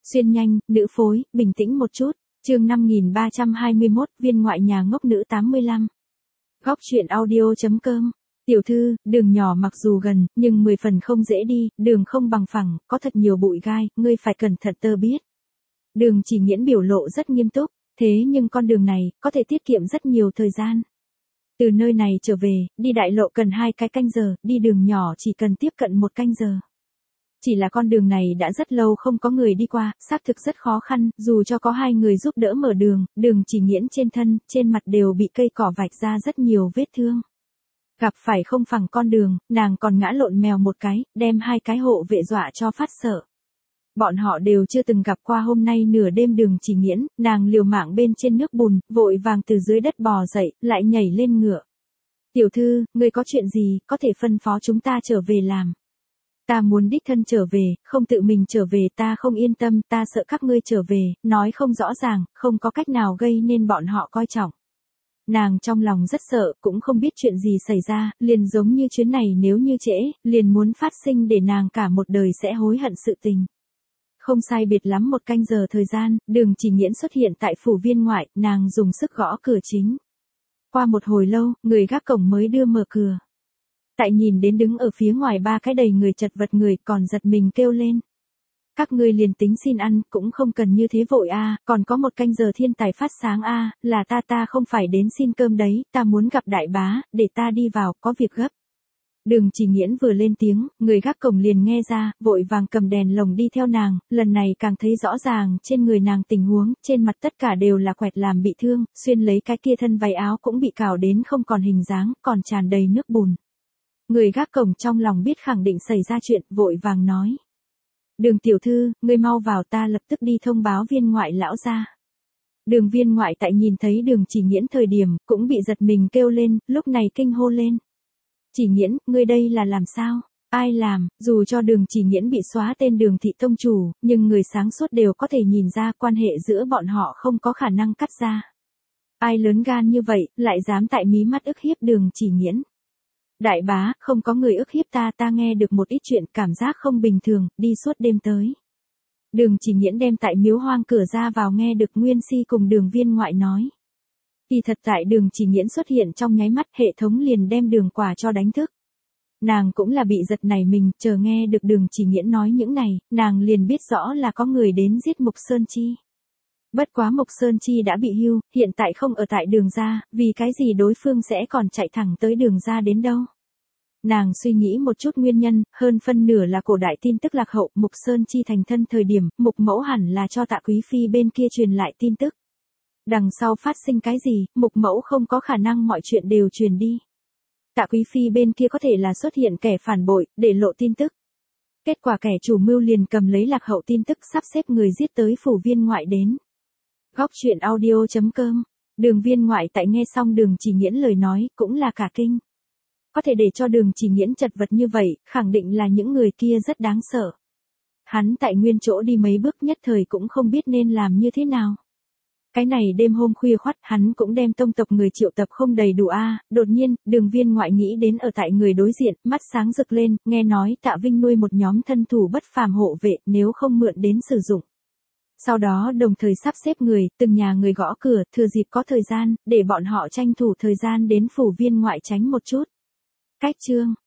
Xuyên nhanh, nữ phối, bình tĩnh một chút. Chương 5321, viên ngoại nhà ngốc nữ 85. Góc truyện audio.com. Tiểu thư, đường nhỏ mặc dù gần, nhưng 10 phần không dễ đi, đường không bằng phẳng, có thật nhiều bụi gai, ngươi phải cẩn thận tơ biết. Đường Chỉ Nghiễn biểu lộ rất nghiêm túc, thế nhưng con đường này, có thể tiết kiệm rất nhiều thời gian. Từ nơi này trở về, đi đại lộ cần 2 cái canh giờ, đi đường nhỏ chỉ cần tiếp cận 1 canh giờ. Chỉ là con đường này đã rất lâu không có người đi qua, xác thực rất khó khăn, dù cho có 2 người giúp đỡ mở đường, Đường Chỉ Nghiễn trên thân, trên mặt đều bị cây cỏ vạch ra rất nhiều vết thương. Gặp phải không phẳng con đường, nàng còn ngã lộn mèo một cái, đem 2 cái hộ vệ dọa cho phát sợ. Bọn họ đều chưa từng gặp qua hôm nay nửa đêm Đường Chỉ Nghiễn, nàng liều mạng bên trên nước bùn, vội vàng từ dưới đất bò dậy, lại nhảy lên ngựa. Tiểu thư, ngươi có chuyện gì, có thể phân phó chúng ta trở về làm. Ta muốn đích thân trở về, không tự mình trở về ta không yên tâm, ta sợ các ngươi trở về, nói không rõ ràng, không có cách nào gây nên bọn họ coi trọng. Nàng trong lòng rất sợ, cũng không biết chuyện gì xảy ra, liền giống như chuyến này nếu như trễ, liền muốn phát sinh để nàng cả một đời sẽ hối hận sự tình. Không sai biệt lắm 1 canh giờ thời gian, Đường Chỉ Nghiễn xuất hiện tại phủ viên ngoại, nàng dùng sức gõ cửa chính. Qua một hồi lâu, người gác cổng mới đưa mở cửa. Tại nhìn đến đứng ở phía ngoài 3 cái đầy người chật vật người còn giật mình kêu lên. Các ngươi liền tính xin ăn, cũng không cần như thế vội a, còn có 1 canh giờ thiên tài phát sáng a, là ta không phải đến xin cơm đấy, ta muốn gặp đại bá, để ta đi vào, có việc gấp. Đường Chỉ Nghiễn vừa lên tiếng, người gác cổng liền nghe ra, vội vàng cầm đèn lồng đi theo nàng, lần này càng thấy rõ ràng trên người nàng tình huống, trên mặt tất cả đều là quẹt làm bị thương, xuyên lấy cái kia thân váy áo cũng bị cào đến không còn hình dáng, còn tràn đầy nước bùn. Người gác cổng trong lòng biết khẳng định xảy ra chuyện, vội vàng nói. Đường tiểu thư, ngươi mau vào, ta lập tức đi thông báo viên ngoại lão ra. Đường viên ngoại tại nhìn thấy Đường Chỉ Nghiễn thời điểm, cũng bị giật mình kêu lên, lúc này kinh hô lên. Chỉ Nghiễn, ngươi đây là làm sao? Ai làm? Dù cho Đường Chỉ Nghiễn bị xóa tên Đường thị tông chủ, nhưng người sáng suốt đều có thể nhìn ra quan hệ giữa bọn họ không có khả năng cắt ra. Ai lớn gan như vậy, lại dám tại mí mắt ức hiếp Đường Chỉ Nghiễn? Đại bá, không có người ức hiếp ta nghe được một ít chuyện cảm giác không bình thường, đi suốt đêm tới. Đường Chỉ Nghiễn đem tại miếu hoang cửa ra vào nghe được Nguyên Si cùng Đường viên ngoại nói. Kỳ thật tại Đường Chỉ Nghiễn xuất hiện trong nháy mắt, hệ thống liền đem Đường Quả cho đánh thức. Nàng cũng là bị giật nảy mình, chờ nghe được Đường Chỉ Nghiễn nói những này, nàng liền biết rõ là có người đến giết Mục Sơn Chi. Bất quá Mục Sơn Chi đã bị hưu, hiện tại không ở tại Đường gia, vì cái gì đối phương sẽ còn chạy thẳng tới Đường gia đến đâu. Nàng suy nghĩ một chút nguyên nhân, hơn phân nửa là cổ đại tin tức lạc hậu, Mục Sơn Chi thành thân thời điểm, Mục mẫu hẳn là cho Tạ Quý Phi bên kia truyền lại tin tức. Đằng sau phát sinh cái gì, Mục mẫu không có khả năng mọi chuyện đều truyền đi. Tạ Quý Phi bên kia có thể là xuất hiện kẻ phản bội, để lộ tin tức. Kết quả kẻ chủ mưu liền cầm lấy lạc hậu tin tức sắp xếp người giết tới phủ viên ngoại đến. Góc truyện audio.com. Đường viên ngoại tại nghe xong Đường Chỉ Nghiễn lời nói, cũng là cả kinh. Có thể để cho Đường Chỉ Nghiễn chật vật như vậy, khẳng định là những người kia rất đáng sợ. Hắn tại nguyên chỗ đi mấy bước nhất thời cũng không biết nên làm như thế nào. Cái này đêm hôm khuya khoắt, hắn cũng đem tông tộc người triệu tập không đầy đủ đột nhiên, Đường viên ngoại nghĩ đến ở tại người đối diện, mắt sáng rực lên, nghe nói Tạ Vinh nuôi một nhóm thân thủ bất phàm hộ vệ, nếu không mượn đến sử dụng. Sau đó đồng thời sắp xếp người, từng nhà người gõ cửa, thừa dịp có thời gian, để bọn họ tranh thủ thời gian đến phủ viên ngoại tránh một chút. Cách chương